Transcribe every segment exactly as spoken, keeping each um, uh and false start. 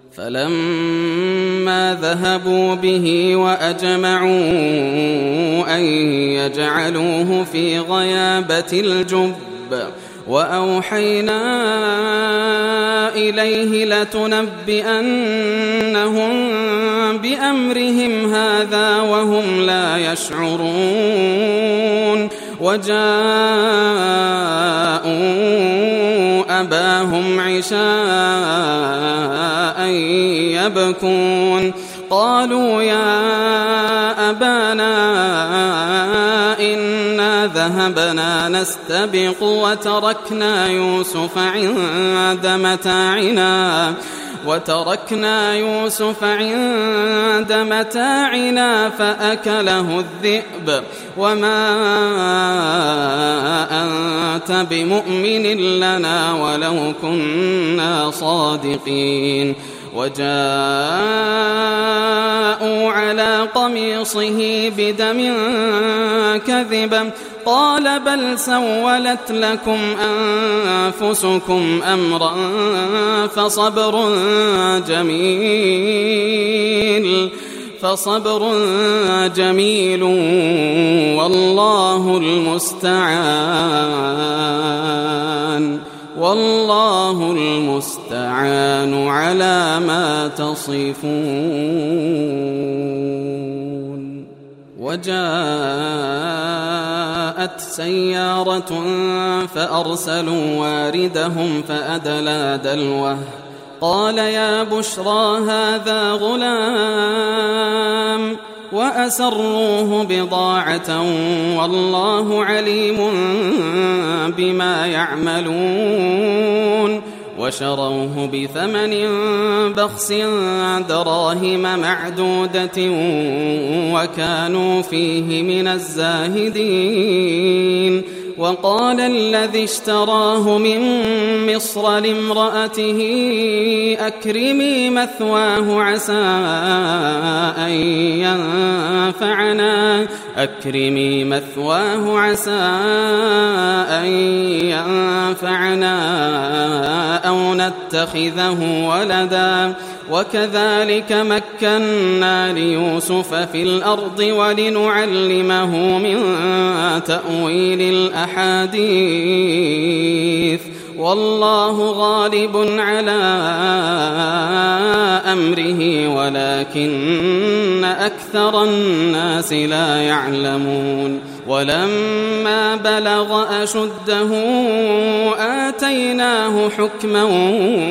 فلما ذهبوا به وأجمعوا أن يجعلوه في غيابة الجب وأوحينا إليه لتنبئنهم بأمرهم هذا وهم لا يشعرون وجاءوا أباهم عشاء يبكون قالوا يا أبانا إنا ذهبنا نستبق وتركنا يوسف عند متاعنا وتركنا يوسف عند متاعنا فأكله الذئب وما أنت بمؤمن لنا ولو كنا صادقين وجاءوا على قميصه بدم كذبا قال بل سولت لكم أنفسكم أمرا فصبر جميل فصبر جميل والله المستعان والله المستعان على ما تصفون. وجاءت سيارة فأرسلوا واردهم فأدلى دلوه قال يا بشرى هذا غلام وأسروه بضاعة والله عليم بما يعملون وشروه بثمن بخس دراهم معدودة وكانوا فيه من الزاهدين. وقال الذي اشتراه من مصر لامرأته أكرمي مثواه عسى أن ينفعنا أكرمي مثواه عسى أن ينفعنا أو نتخذه ولدا وكذلك مكنا ليوسف في الأرض ولنعلمه من تأويل الأحاديث والله غالب على أمره ولكن أكثر الناس لا يعلمون. ولما بلغ أشده آتيناه حكما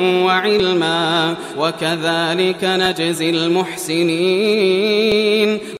وعلما وكذلك نجزي المحسنين.